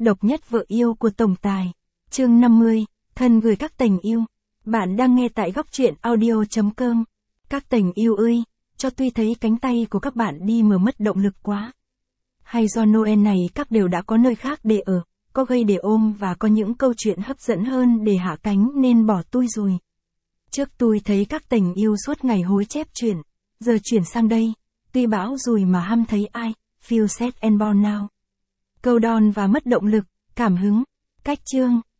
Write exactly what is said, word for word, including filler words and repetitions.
độc nhất vợ yêu của tổng tài. Chương năm mươi, thân gửi các tình yêu. Bạn đang nghe tại góc truyện audio chấm com. Các tình yêu ơi, cho tuy thấy cánh tay của các bạn đi mà mất động lực quá. Hay do Noel này các đều đã có nơi khác để ở, có gây để ôm và có những câu chuyện hấp dẫn hơn để hạ cánh nên bỏ tôi rồi. Trước tôi thấy các tình yêu suốt ngày hối chép chuyện, giờ chuyển sang đây, tuy bão rùi mà hăm thấy ai, feel sad and born now. Câu đòn và mất động lực, cảm hứng, cách chương,